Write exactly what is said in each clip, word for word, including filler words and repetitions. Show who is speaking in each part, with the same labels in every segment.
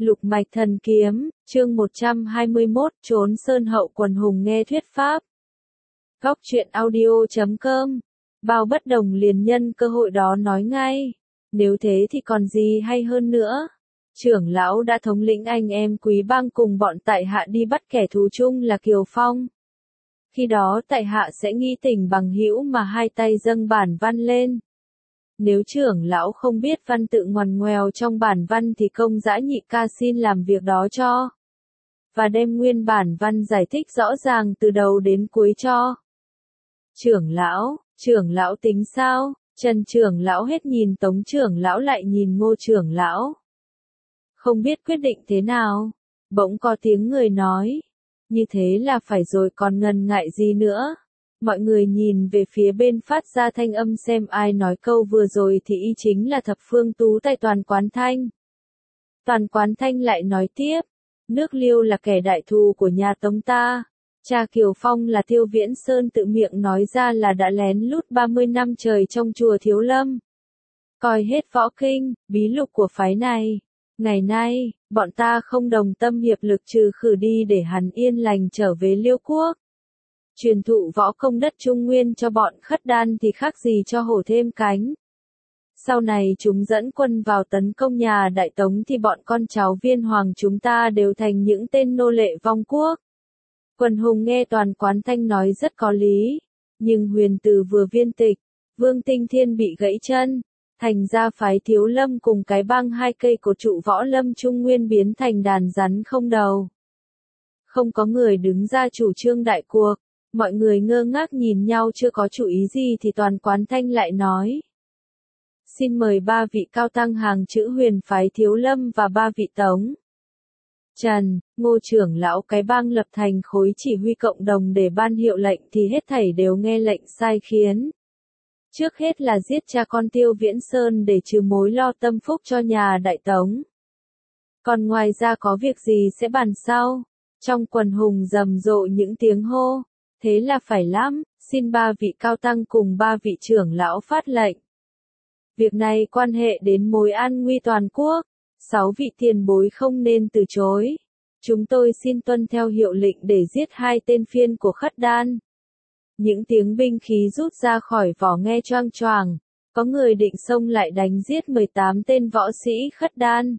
Speaker 1: Lục mạch thần kiếm, chương một trăm hai mươi mốt, trốn sơn hậu quần hùng nghe thuyết pháp. Góc truyện audio chấm com. Bao bất đồng liền nhân cơ hội đó nói ngay. Nếu thế thì còn gì hay hơn nữa. Trưởng lão đã thống lĩnh anh em Quý Bang cùng bọn tại hạ đi bắt kẻ thù chung là Kiều Phong. Khi đó tại hạ sẽ nghi tình bằng hữu mà hai tay dâng bản văn lên. Nếu trưởng lão không biết văn tự ngoằn ngoèo trong bản văn thì công dã nhị ca xin làm việc đó cho. Và đem nguyên bản văn giải thích rõ ràng từ đầu đến cuối cho. Trưởng lão, trưởng lão tính sao? Trần trưởng lão hết nhìn Tống trưởng lão lại nhìn Ngô trưởng lão. Không biết quyết định thế nào. Bỗng có tiếng người nói. Như thế là phải rồi còn ngần ngại gì nữa. Mọi người nhìn về phía bên phát ra thanh âm xem ai nói câu vừa rồi thì y chính là thập phương tú tại Toàn Quán Thanh. Toàn Quán Thanh lại nói tiếp, nước Liêu là kẻ đại thù của nhà Tống ta. Cha Kiều Phong là Tiêu Viễn Sơn tự miệng nói ra là đã lén lút ba mươi năm trời trong chùa Thiếu Lâm. Coi hết võ kinh, bí lục của phái này. Ngày nay, bọn ta không đồng tâm hiệp lực trừ khử đi để hắn yên lành trở về Liêu Quốc. Truyền thụ võ công đất Trung Nguyên cho bọn khất đan thì khác gì cho hổ thêm cánh. Sau này chúng dẫn quân vào tấn công nhà Đại Tống thì bọn con cháu Viên Hoàng chúng ta đều thành những tên nô lệ vong quốc. Quần hùng nghe Toàn Quán Thanh nói rất có lý, nhưng huyền từ vừa viên tịch, Vương Tinh Thiên bị gãy chân, thành ra phái Thiếu Lâm cùng cái bang hai cây của trụ võ lâm Trung Nguyên biến thành đàn rắn không đầu. Không có người đứng ra chủ trương đại cuộc. Mọi người ngơ ngác nhìn nhau chưa có chủ ý gì thì Toàn Quán Thanh lại nói. Xin mời ba vị cao tăng hàng chữ huyền phái Thiếu Lâm và ba vị Tống. Trần, Ngô trưởng lão cái bang lập thành khối chỉ huy cộng đồng để ban hiệu lệnh thì hết thảy đều nghe lệnh sai khiến. Trước hết là giết cha con Tiêu Viễn Sơn để trừ mối lo tâm phúc cho nhà Đại Tống. Còn ngoài ra có việc gì sẽ bàn sau? Trong quần hùng rầm rộ những tiếng hô. Thế là phải lắm, xin ba vị cao tăng cùng ba vị trưởng lão phát lệnh. Việc này quan hệ đến mối an nguy toàn quốc, sáu vị tiền bối không nên từ chối. Chúng tôi xin tuân theo hiệu lệnh để giết hai tên phiên của khất đan. Những tiếng binh khí rút ra khỏi vỏ nghe choang choàng, có người định xông lại đánh giết mười tám tên võ sĩ khất đan.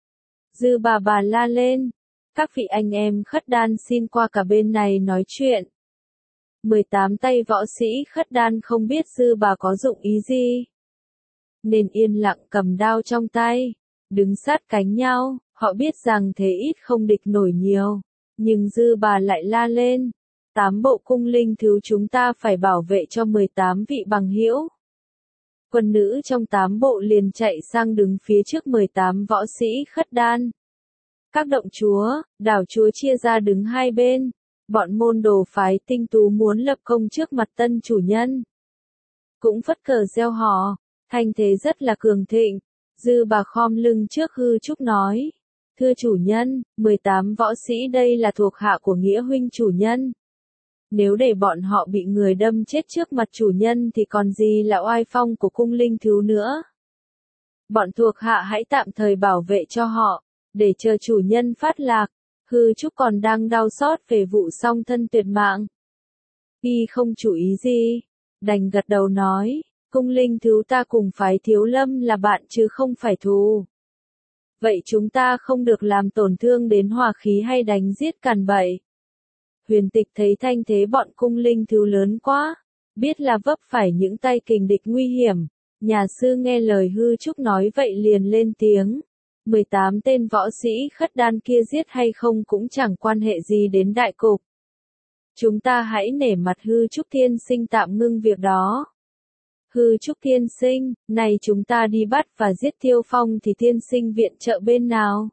Speaker 1: Dư bà bà la lên, các vị anh em khất đan xin qua cả bên này nói chuyện. mười tám tay võ sĩ khất đan không biết dư bà có dụng ý gì. Nên yên lặng cầm đao trong tay, đứng sát cánh nhau, họ biết rằng thế ít không địch nổi nhiều. Nhưng dư bà lại la lên, tám bộ cung linh thứ chúng ta phải bảo vệ cho mười tám vị bằng hữu. Quân nữ trong tám bộ liền chạy sang đứng phía trước mười tám võ sĩ khất đan. Các động chúa, đảo chúa chia ra đứng hai bên. Bọn môn đồ phái tinh tú muốn lập công trước mặt tân chủ nhân. Cũng phất cờ gieo hò, thanh thế rất là cường thịnh. Dư bà khom lưng trước hư trúc nói. Thưa chủ nhân, mười tám võ sĩ đây là thuộc hạ của nghĩa huynh chủ nhân. Nếu để bọn họ bị người đâm chết trước mặt chủ nhân thì còn gì là oai phong của cung linh thiếu nữa. Bọn thuộc hạ hãy tạm thời bảo vệ cho họ, để chờ chủ nhân phát lạc. Hư Trúc còn đang đau xót về vụ song thân tuyệt mạng. Y không chủ ý gì, đành gật đầu nói, cung linh thứ ta cùng phái Thiếu Lâm là bạn chứ không phải thù. Vậy chúng ta không được làm tổn thương đến hòa khí hay đánh giết càn bậy. Huyền Tịch thấy thanh thế bọn cung linh thứ lớn quá, biết là vấp phải những tay kình địch nguy hiểm. Nhà sư nghe lời Hư Trúc nói vậy liền lên tiếng. mười tám tên võ sĩ khất đan kia giết hay không cũng chẳng quan hệ gì đến đại cục. Chúng ta hãy nể mặt Hư Trúc Thiên Sinh tạm ngưng việc đó. Hư Trúc Thiên Sinh, này chúng ta đi bắt và giết Tiêu Phong thì Thiên Sinh viện trợ bên nào?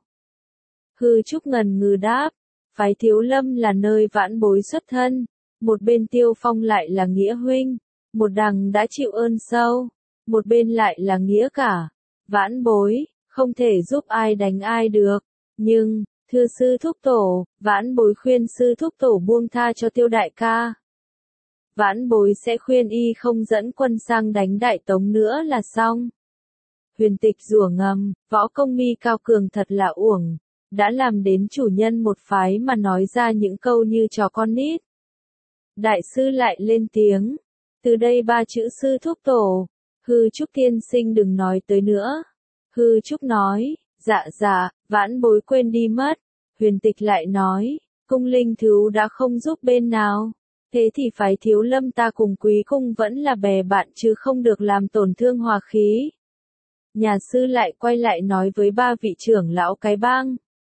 Speaker 1: Hư Trúc ngần ngừ đáp, phái Thiếu Lâm là nơi vãn bối xuất thân, một bên Tiêu Phong lại là nghĩa huynh, một đằng đã chịu ơn sâu, một bên lại là nghĩa cả, vãn bối. Không thể giúp ai đánh ai được, nhưng, thưa sư thúc tổ, vãn bối khuyên sư thúc tổ buông tha cho Tiêu đại ca. Vãn bối sẽ khuyên y không dẫn quân sang đánh Đại Tống nữa là xong. Huyền Tịch rủa ngầm, võ công mi cao cường thật là uổng, đã làm đến chủ nhân một phái mà nói ra những câu như trò con nít. Đại sư lại lên tiếng, từ đây ba chữ sư thúc tổ, hư trúc tiên sinh đừng nói tới nữa. Hư trúc nói, dạ dạ, vãn bối quên đi mất. Huyền tịch lại nói, cung linh thiếu đã không giúp bên nào. Thế thì phái Thiếu Lâm ta cùng Quý cung vẫn là bè bạn chứ không được làm tổn thương hòa khí. Nhà sư lại quay lại nói với ba vị trưởng lão cái bang.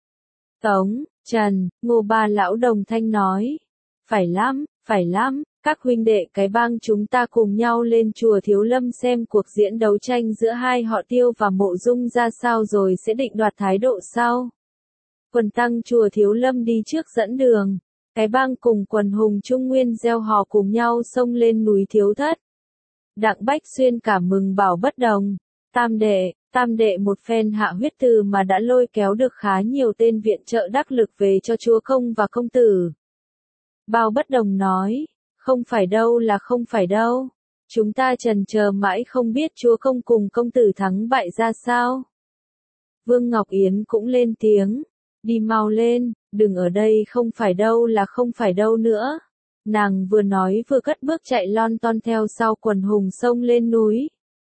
Speaker 1: Tống, Trần, Ngô ba lão đồng thanh nói. Phải lắm, phải lắm, các huynh đệ cái bang chúng ta cùng nhau lên chùa Thiếu Lâm xem cuộc diễn đấu tranh giữa hai họ Tiêu và Mộ Dung ra sao rồi sẽ định đoạt thái độ sau. Quần tăng chùa Thiếu Lâm đi trước dẫn đường. Cái bang cùng quần hùng Trung Nguyên gieo hò cùng nhau xông lên núi Thiếu Thất. Đặng Bách Xuyên cảm mừng bảo bất đồng. Tam đệ, tam đệ một phen hạ huyết từ mà đã lôi kéo được khá nhiều tên viện trợ đắc lực về cho chúa công và công tử. Bao bất đồng nói, không phải đâu là không phải đâu. Chúng ta trần chờ mãi không biết chúa công cùng công tử thắng bại ra sao. Vương Ngọc Yến cũng lên tiếng, đi mau lên, đừng ở đây không phải đâu là không phải đâu nữa. Nàng vừa nói vừa cất bước chạy lon ton theo sau quần hùng xông lên núi.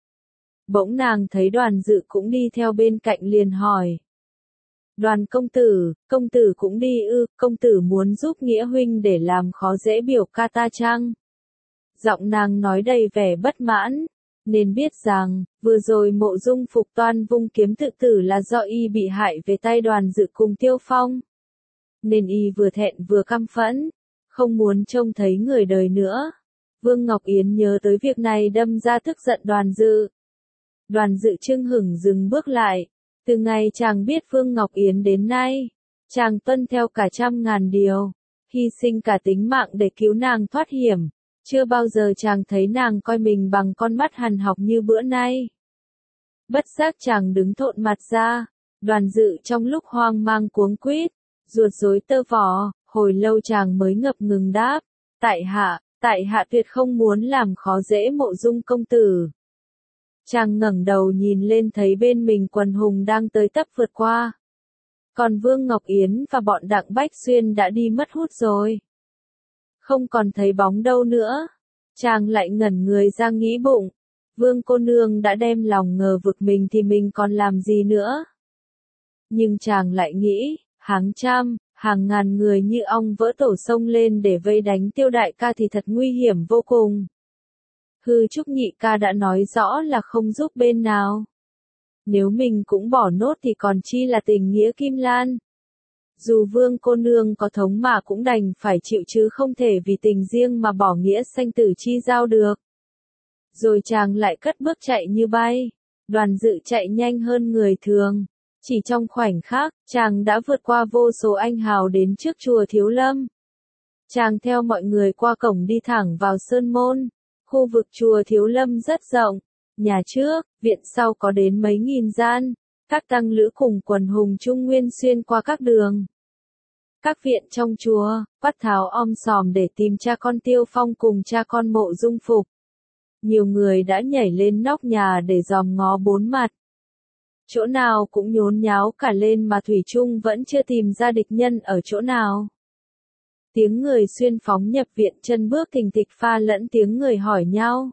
Speaker 1: Bỗng nàng thấy Đoàn Dự cũng đi theo bên cạnh liền hỏi. Đoàn công tử, công tử cũng đi ư, công tử muốn giúp nghĩa huynh để làm khó dễ biểu ca ta chăng? Giọng nàng nói đầy vẻ bất mãn, nên biết rằng, vừa rồi Mộ Dung Phục toan vung kiếm tự tử là do y bị hại về tay Đoàn Dự cùng Tiêu Phong. Nên y vừa thẹn vừa căm phẫn, không muốn trông thấy người đời nữa. Vương Ngọc Yến nhớ tới việc này đâm ra tức giận Đoàn Dự. Đoàn Dự chưng hửng dừng bước lại. Từ ngày chàng biết Vương Ngọc Yến đến nay, chàng tuân theo cả trăm ngàn điều, hy sinh cả tính mạng để cứu nàng thoát hiểm. Chưa bao giờ chàng thấy nàng coi mình bằng con mắt hằn học như bữa nay. Bất giác chàng đứng thộn mặt ra, Đoàn Dự trong lúc hoang mang cuống quýt, ruột rối tơ vò, hồi lâu chàng mới ngập ngừng đáp, tại hạ, tại hạ tuyệt không muốn làm khó dễ Mộ Dung công tử. Chàng ngẩng đầu nhìn lên thấy bên mình quần hùng đang tới tấp vượt qua. Còn Vương Ngọc Yến và bọn Đặng Bách Xuyên đã đi mất hút rồi. Không còn thấy bóng đâu nữa. Chàng lại ngẩn người ra nghĩ bụng. Vương cô nương đã đem lòng ngờ vực mình thì mình còn làm gì nữa. Nhưng chàng lại nghĩ, hàng trăm, hàng ngàn người như ong vỡ tổ sông lên để vây đánh Tiêu đại ca thì thật nguy hiểm vô cùng. Hư Trúc nhị ca đã nói rõ là không giúp bên nào. Nếu mình cũng bỏ nốt thì còn chi là tình nghĩa Kim Lan. Dù Vương cô nương có thống mà cũng đành phải chịu chứ không thể vì tình riêng mà bỏ nghĩa sanh tử chi giao được. Rồi chàng lại cất bước chạy như bay. Đoàn Dự chạy nhanh hơn người thường. Chỉ trong khoảnh khắc, chàng đã vượt qua vô số anh hào đến trước chùa Thiếu Lâm. Chàng theo mọi người qua cổng đi thẳng vào sơn môn. Khu vực chùa Thiếu Lâm rất rộng, nhà trước, viện sau có đến mấy nghìn gian, các tăng lữ cùng quần hùng Trung Nguyên xuyên qua các đường. Các viện trong chùa, quát tháo om sòm để tìm cha con Tiêu Phong cùng cha con Mộ Dung Phục. Nhiều người đã nhảy lên nóc nhà để dòm ngó bốn mặt. Chỗ nào cũng nhốn nháo cả lên mà thủy chung vẫn chưa tìm ra địch nhân ở chỗ nào. Tiếng người xuyên phóng nhập viện chân bước thình thịch pha lẫn tiếng người hỏi nhau.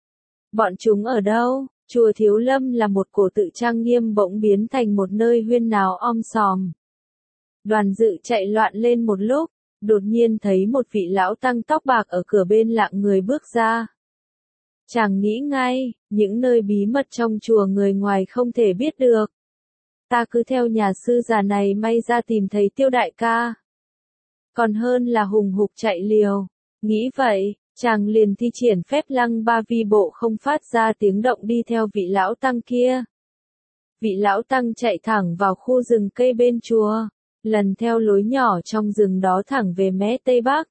Speaker 1: Bọn chúng ở đâu? Chùa Thiếu Lâm là một cổ tự trang nghiêm bỗng biến thành một nơi huyên náo om sòm. Đoàn Dự chạy loạn lên một lúc, đột nhiên thấy một vị lão tăng tóc bạc ở cửa bên lặng người bước ra. Chàng nghĩ ngay, những nơi bí mật trong chùa người ngoài không thể biết được. Ta cứ theo nhà sư già này may ra tìm thấy Tiêu đại ca. Còn hơn là hùng hục chạy liều. Nghĩ vậy, chàng liền thi triển phép lăng ba vi bộ không phát ra tiếng động đi theo vị lão tăng kia. Vị lão tăng chạy thẳng vào khu rừng cây bên chùa, lần theo lối nhỏ trong rừng đó thẳng về mé tây bắc.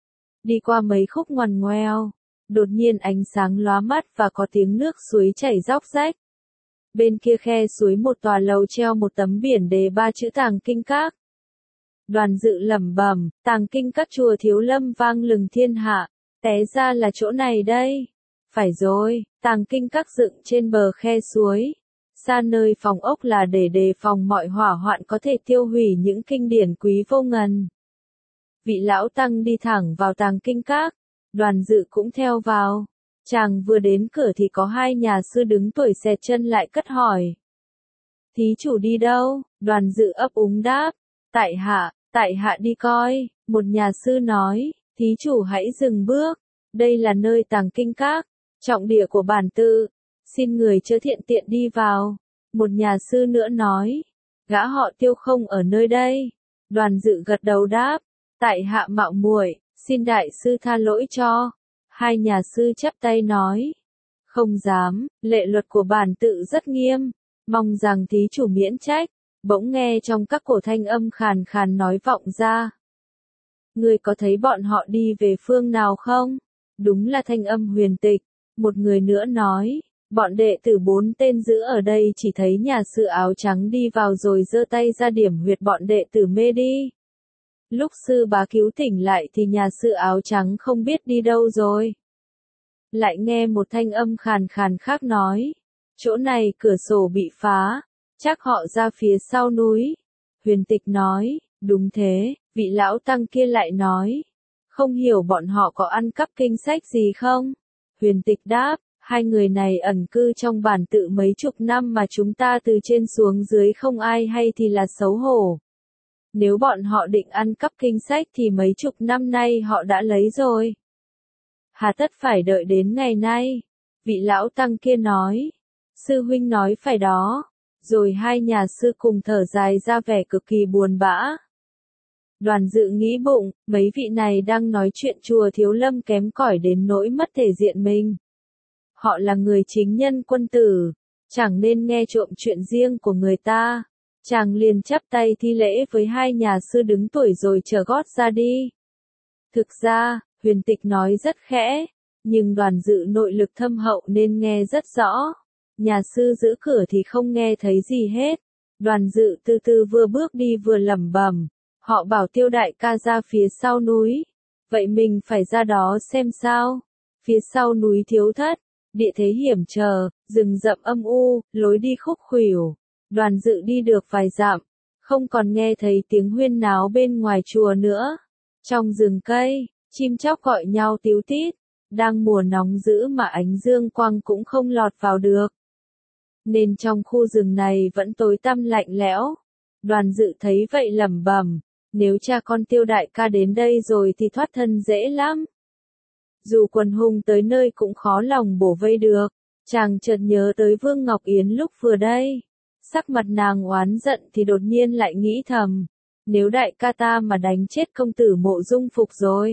Speaker 1: Đi qua mấy khúc ngoằn ngoèo, đột nhiên ánh sáng lóa mắt và có tiếng nước suối chảy róc rách. Bên kia khe suối một tòa lầu treo một tấm biển đề ba chữ Tàng Kinh Các. Đoàn Dự lẩm bẩm, Tàng Kinh Các chùa Thiếu Lâm vang lừng thiên hạ, té ra là chỗ này đây. Phải rồi, Tàng Kinh Các dựng trên bờ khe suối. xa nơi phòng ốc là để đề phòng mọi hỏa hoạn có thể tiêu hủy những kinh điển quý vô ngần. Vị lão tăng đi thẳng vào tàng kinh các, Đoàn Dự cũng theo vào. Chàng vừa đến cửa thì có hai nhà sư đứng tuổi xẹt chân lại cất hỏi. Thí chủ đi đâu? Đoàn Dự ấp úng đáp. Tại hạ, tại hạ đi coi. Một nhà sư nói, thí chủ hãy dừng bước. Đây là nơi tàng kinh các, trọng địa của bản tự. Xin người chớ thiện tiện đi vào. Một nhà sư nữa nói, gã họ Tiêu không ở nơi đây. Đoàn Dự gật đầu đáp, tại hạ mạo muội, xin đại sư tha lỗi cho. Hai nhà sư chắp tay nói, không dám, lệ luật của bản tự rất nghiêm, mong rằng thí chủ miễn trách. Bỗng nghe trong các cổ thanh âm khàn khàn nói vọng ra. Ngươi có thấy bọn họ đi về phương nào không? Đúng là thanh âm Huyền Tịch. Một người nữa nói, bọn đệ tử bốn tên giữ ở đây chỉ thấy nhà sư áo trắng đi vào rồi giơ tay ra điểm huyệt bọn đệ tử mê đi. Lúc sư bá cứu tỉnh lại thì nhà sư áo trắng không biết đi đâu rồi. Lại nghe một thanh âm khàn khàn khác nói, chỗ này cửa sổ bị phá, chắc họ ra phía sau núi. Huyền Tịch nói, đúng thế. Vị lão tăng kia lại nói, không hiểu bọn họ có ăn cắp kinh sách gì không? Huyền Tịch đáp, hai người này ẩn cư trong bản tự mấy chục năm mà chúng ta từ trên xuống dưới không ai hay thì là xấu hổ. Nếu bọn họ định ăn cắp kinh sách thì mấy chục năm nay họ đã lấy rồi. Hà tất phải đợi đến ngày nay? Vị lão tăng kia nói, sư huynh nói phải đó. Rồi hai nhà sư cùng thở dài ra vẻ cực kỳ buồn bã. Đoàn Dự nghĩ bụng, mấy vị này đang nói chuyện chùa Thiếu Lâm kém cỏi đến nỗi mất thể diện mình. Họ là người chính nhân quân tử, chẳng nên nghe trộm chuyện riêng của người ta. Chàng liền chắp tay thi lễ với hai nhà sư đứng tuổi rồi trở gót ra đi. Thực ra, Huyền Tịch nói rất khẽ, nhưng Đoàn Dự nội lực thâm hậu nên nghe rất rõ. Nhà sư giữ cửa thì không nghe thấy gì hết. Đoàn Dự từ từ vừa bước đi vừa lẩm bẩm. Họ bảo Tiêu đại ca ra phía sau núi. Vậy mình phải ra đó xem sao. Phía sau núi Thiếu Thất, địa thế hiểm trở, rừng rậm âm u, lối đi khúc khuỷu. Đoàn Dự đi được vài dặm, không còn nghe thấy tiếng huyên náo bên ngoài chùa nữa. Trong rừng cây, chim chóc gọi nhau tíu tít. Đang mùa nóng dữ mà ánh dương quang cũng không lọt vào được. Nên trong khu rừng này vẫn tối tăm lạnh lẽo. Đoàn Dự thấy vậy lẩm bẩm, nếu cha con Tiêu đại ca đến đây rồi thì thoát thân dễ lắm. Dù quần hùng tới nơi cũng khó lòng bổ vây được. Chàng chợt nhớ tới Vương Ngọc Yến lúc vừa đây. Sắc mặt nàng oán giận thì đột nhiên lại nghĩ thầm, nếu đại ca ta mà đánh chết công tử Mộ Dung Phục rồi.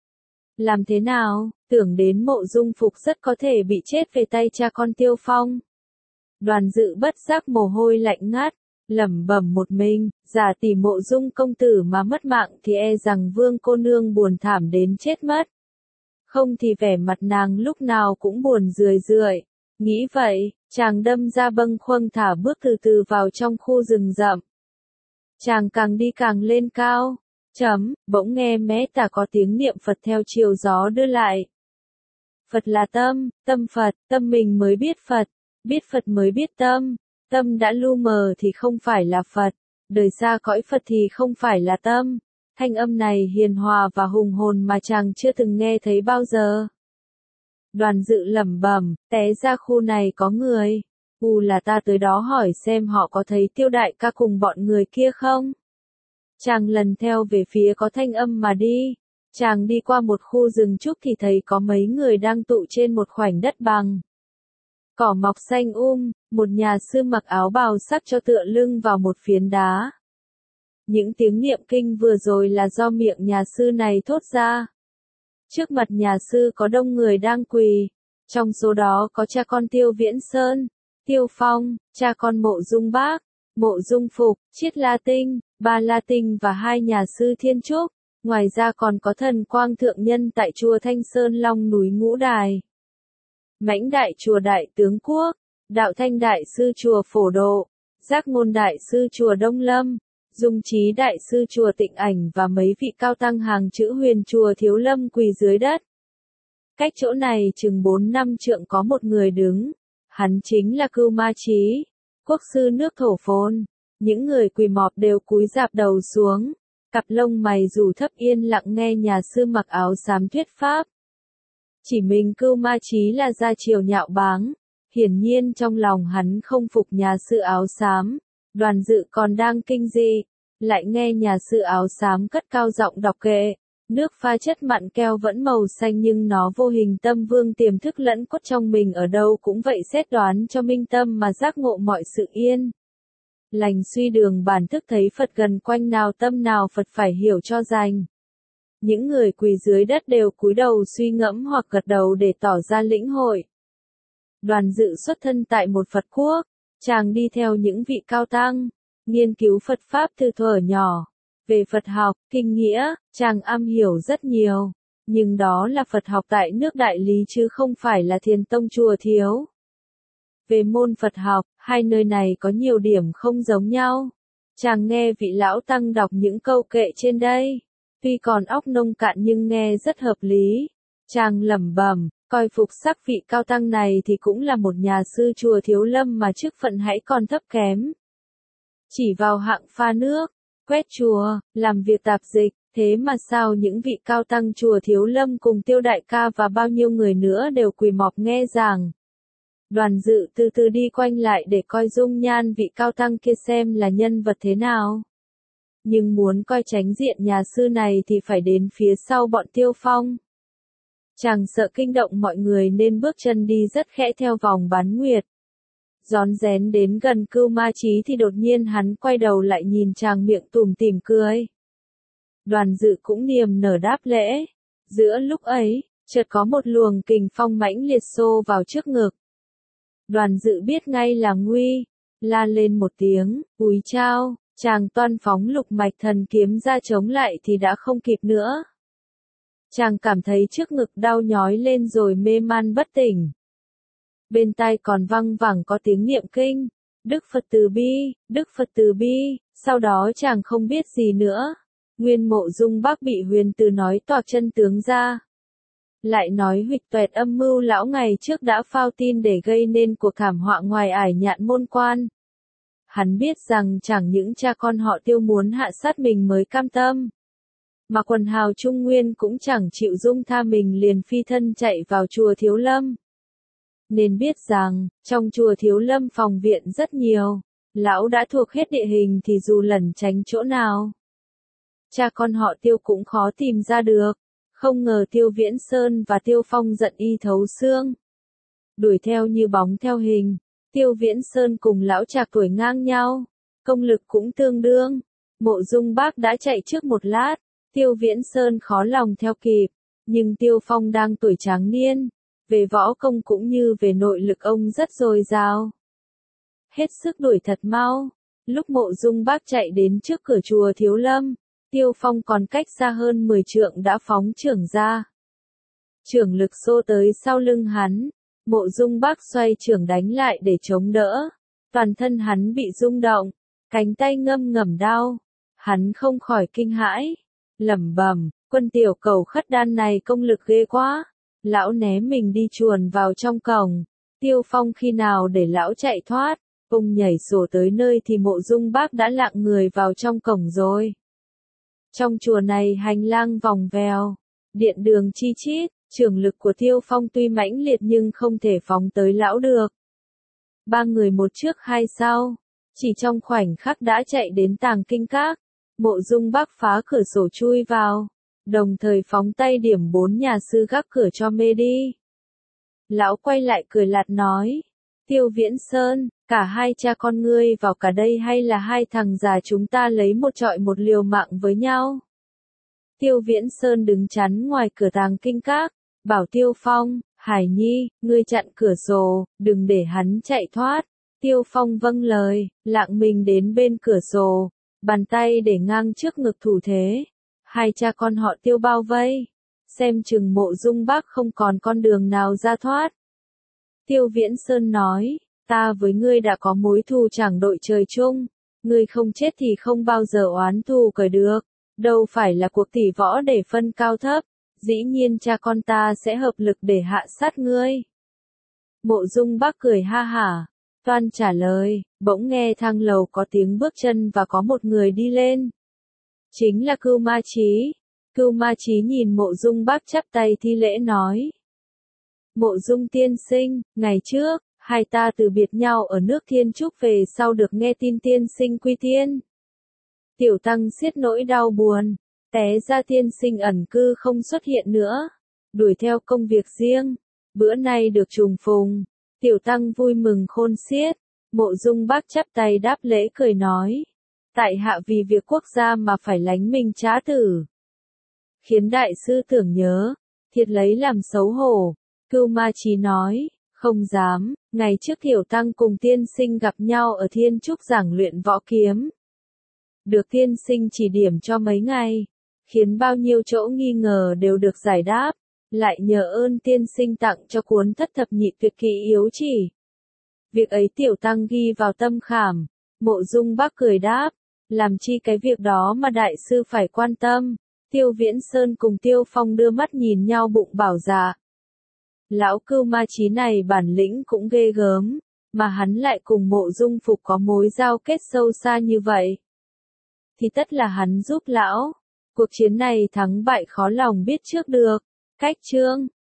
Speaker 1: Làm thế nào? Tưởng đến Mộ Dung Phục rất có thể bị chết về tay cha con Tiêu Phong. Đoàn Dự bất giác mồ hôi lạnh ngắt, lẩm bẩm một mình, giả tỷ Mộ Dung công tử mà mất mạng thì e rằng Vương cô nương buồn thảm đến chết mất. Không thì vẻ mặt nàng lúc nào cũng buồn rười rượi. Nghĩ vậy, chàng đâm ra bâng khuâng thả bước từ từ vào trong khu rừng rậm. Chàng càng đi càng lên cao. Chấm, bỗng nghe mé tả có tiếng niệm Phật theo chiều gió đưa lại. Phật là tâm, tâm Phật, tâm mình mới biết Phật, biết Phật mới biết tâm, tâm đã lu mờ thì không phải là Phật, đời xa cõi Phật thì không phải là tâm. Thanh âm này hiền hòa và hùng hồn mà chàng chưa từng nghe thấy bao giờ. Đoàn Dự lẩm bẩm, té ra khu này có người. U là ta tới đó hỏi xem họ có thấy Tiêu đại ca cùng bọn người kia không? Chàng lần theo về phía có thanh âm mà đi. Chàng đi qua một khu rừng trúc thì thấy có mấy người đang tụ trên một khoảnh đất bằng. Cỏ mọc xanh um, một nhà sư mặc áo bào sắc cho tựa lưng vào một phiến đá. Những tiếng niệm kinh vừa rồi là do miệng nhà sư này thốt ra. Trước mặt nhà sư có đông người đang quỳ, trong số đó có cha con Tiêu Viễn Sơn, Tiêu Phong, cha con Mộ Dung Bác, Mộ Dung Phục, Chiết La Tinh, Ba La Tinh và hai nhà sư Thiên Trúc, ngoài ra còn có Thần Quang Thượng Nhân tại chùa Thanh Sơn Long núi Ngũ Đài, Mãnh Đại chùa Đại Tướng Quốc, Đạo Thanh Đại sư chùa Phổ Độ, Giác Ngôn Đại sư chùa Đông Lâm, Dung Trí Đại sư chùa Tịnh Ảnh và mấy vị cao tăng hàng chữ huyền chùa Thiếu Lâm quỳ dưới đất. Cách chỗ này chừng bốn năm trượng có một người đứng, hắn chính là Cưu Ma Chí. quốc sư nước Thổ Phồn. Những người quỳ mọp đều cúi rạp đầu xuống, cặp lông mày rủ thấp yên lặng nghe nhà sư mặc áo xám thuyết pháp. Chỉ mình Cưu Ma Chí là ra chiều nhạo báng, hiển nhiên trong lòng hắn không phục nhà sư áo xám. Đoàn Dự còn đang kinh dị, lại nghe nhà sư áo xám cất cao giọng đọc kệ. Nước pha chất mặn keo vẫn màu xanh nhưng nó vô hình tâm vương tiềm thức lẫn cốt trong mình ở đâu cũng vậy, xét đoán cho minh tâm mà giác ngộ mọi sự yên lành, suy đường bản thức thấy Phật gần quanh, nào tâm nào Phật phải hiểu cho rành. Những người quỳ dưới đất đều cúi đầu suy ngẫm hoặc gật đầu để tỏ ra lĩnh hội. Đoàn Dự xuất thân tại một Phật quốc, chàng đi theo những vị cao tăng, nghiên cứu Phật Pháp từ thuở nhỏ. Về Phật học, kinh nghĩa, chàng am hiểu rất nhiều, nhưng đó là Phật học tại nước Đại Lý chứ không phải là Thiền Tông Chùa Thiếu. Về môn Phật học, hai nơi này có nhiều điểm không giống nhau. Chàng nghe vị lão tăng đọc những câu kệ trên đây, tuy còn óc nông cạn nhưng nghe rất hợp lý. Chàng lẩm bẩm, coi phục sắc vị cao tăng này thì cũng là một nhà sư chùa Thiếu Lâm mà chức phận hãy còn thấp kém. Chỉ vào hạng pha nước, quét chùa, làm việc tạp dịch, thế mà sao những vị cao tăng chùa Thiếu Lâm cùng Tiêu Đại Ca và bao nhiêu người nữa đều quỳ mọp nghe giảng. Đoàn Dự từ từ đi quanh lại để coi dung nhan vị cao tăng kia xem là nhân vật thế nào. Nhưng muốn coi chánh diện nhà sư này thì phải đến phía sau bọn Tiêu Phong. Chàng sợ kinh động mọi người nên bước chân đi rất khẽ theo vòng bán nguyệt. Rón rén đến gần Cưu Ma Chí thì đột nhiên hắn quay đầu lại nhìn chàng, miệng tủm tỉm cười. Đoàn Dự cũng niềm nở đáp lễ. Giữa lúc ấy, chợt có một luồng kình phong mãnh liệt xô vào trước ngực. Đoàn Dự biết ngay là nguy, la lên một tiếng, cúi chào, chàng toan phóng lục mạch thần kiếm ra chống lại thì đã không kịp nữa. Chàng cảm thấy trước ngực đau nhói lên rồi mê man bất tỉnh. Bên tai còn văng vẳng có tiếng niệm kinh, Đức Phật từ bi, Đức Phật từ bi, sau đó chàng không biết gì nữa. Nguyên Mộ Dung Bác bị Huyền Từ nói toạc chân tướng ra. Lại nói huỵch toẹt âm mưu lão ngày trước đã phao tin để gây nên cuộc thảm họa ngoài ải Nhạn Môn Quan. Hắn biết rằng chẳng những cha con họ Tiêu muốn hạ sát mình mới cam tâm, mà quần hào Trung Nguyên cũng chẳng chịu dung tha mình, liền phi thân chạy vào chùa Thiếu Lâm. Nên biết rằng, trong chùa Thiếu Lâm phòng viện rất nhiều, lão đã thuộc hết địa hình thì dù lẩn tránh chỗ nào, cha con họ Tiêu cũng khó tìm ra được. Không ngờ Tiêu Viễn Sơn và Tiêu Phong giận y thấu xương, đuổi theo như bóng theo hình. Tiêu Viễn Sơn cùng lão trạc tuổi ngang nhau, công lực cũng tương đương. Mộ Dung Bác đã chạy trước một lát, Tiêu Viễn Sơn khó lòng theo kịp, nhưng Tiêu Phong đang tuổi tráng niên, về võ công cũng như về nội lực ông rất dồi dào. Hết sức đuổi thật mau. Lúc Mộ Dung Bác chạy đến trước cửa chùa Thiếu Lâm, Tiêu Phong còn cách xa hơn mười trượng đã phóng chưởng ra. Chưởng lực xô tới sau lưng hắn, Mộ Dung Bác xoay chưởng đánh lại để chống đỡ. Toàn thân hắn bị rung động, cánh tay ngâm ngầm đau. Hắn không khỏi kinh hãi, lẩm bẩm, quân tiểu cầu khất đan này công lực ghê quá. Lão né mình đi chuồn vào trong cổng. Tiêu Phong khi nào để lão chạy thoát, ông nhảy sổ tới nơi thì Mộ Dung Bác đã lạng người vào trong cổng rồi. Trong chùa này hành lang vòng vèo, điện đường chi chít, chưởng lực của Tiêu Phong tuy mãnh liệt nhưng không thể phóng tới lão được. Ba người một trước hai sau, chỉ trong khoảnh khắc đã chạy đến Tàng Kinh Các. Mộ Dung Bác phá cửa sổ chui vào, đồng thời phóng tay điểm bốn nhà sư gác cửa cho mê đi. Lão quay lại cười lạt nói, Tiêu Viễn Sơn, cả hai cha con ngươi vào cả đây hay là hai thằng già chúng ta lấy một trọi một liều mạng với nhau? Tiêu Viễn Sơn đứng chắn ngoài cửa Tàng Kinh Các, bảo Tiêu Phong, Hải Nhi, ngươi chặn cửa sổ, đừng để hắn chạy thoát. Tiêu Phong vâng lời, lạng mình đến bên cửa sổ, bàn tay để ngang trước ngực thủ thế. Hai cha con họ Tiêu bao vây, xem chừng Mộ Dung Bác không còn con đường nào ra thoát. Tiêu Viễn Sơn nói, ta với ngươi đã có mối thù chẳng đội trời chung, ngươi không chết thì không bao giờ oán thù cởi được, đâu phải là cuộc tỷ võ để phân cao thấp, dĩ nhiên cha con ta sẽ hợp lực để hạ sát ngươi. Mộ Dung Bác cười ha hả, Toan trả lời, bỗng nghe thang lầu có tiếng bước chân và có một người đi lên. Chính là Cưu Ma Chí. Cưu Ma Chí nhìn Mộ Dung Bác chắp tay thi lễ nói. Mộ Dung tiên sinh, ngày trước, hai ta từ biệt nhau ở nước Thiên Trúc về sau được nghe tin tiên sinh quy tiên. Tiểu tăng xiết nỗi đau buồn, té ra tiên sinh ẩn cư không xuất hiện nữa, đuổi theo công việc riêng, bữa nay được trùng phùng, tiểu tăng vui mừng khôn xiết. Mộ Dung Bác chắp tay đáp lễ cười nói, tại hạ vì việc quốc gia mà phải lánh mình trá tử. Khiến đại sư tưởng nhớ, thiệt lấy làm xấu hổ. Cưu Ma Chí nói, không dám, ngày trước tiểu tăng cùng tiên sinh gặp nhau ở Thiên Trúc giảng luyện võ kiếm. Được tiên sinh chỉ điểm cho mấy ngày, khiến bao nhiêu chỗ nghi ngờ đều được giải đáp, lại nhờ ơn tiên sinh tặng cho cuốn Thất Thập Nhị Tuyệt Kỹ yếu chỉ. Việc ấy tiểu tăng ghi vào tâm khảm. Mộ Dung Bác cười đáp, làm chi cái việc đó mà đại sư phải quan tâm. Tiêu Viễn Sơn cùng Tiêu Phong đưa mắt nhìn nhau bụng bảo dạ. Lão Cưu Ma Chí này bản lĩnh cũng ghê gớm, mà hắn lại cùng Mộ Dung Phục có mối giao kết sâu xa như vậy. Thì tất là hắn giúp lão. Cuộc chiến này thắng bại khó lòng biết trước được. Cách chương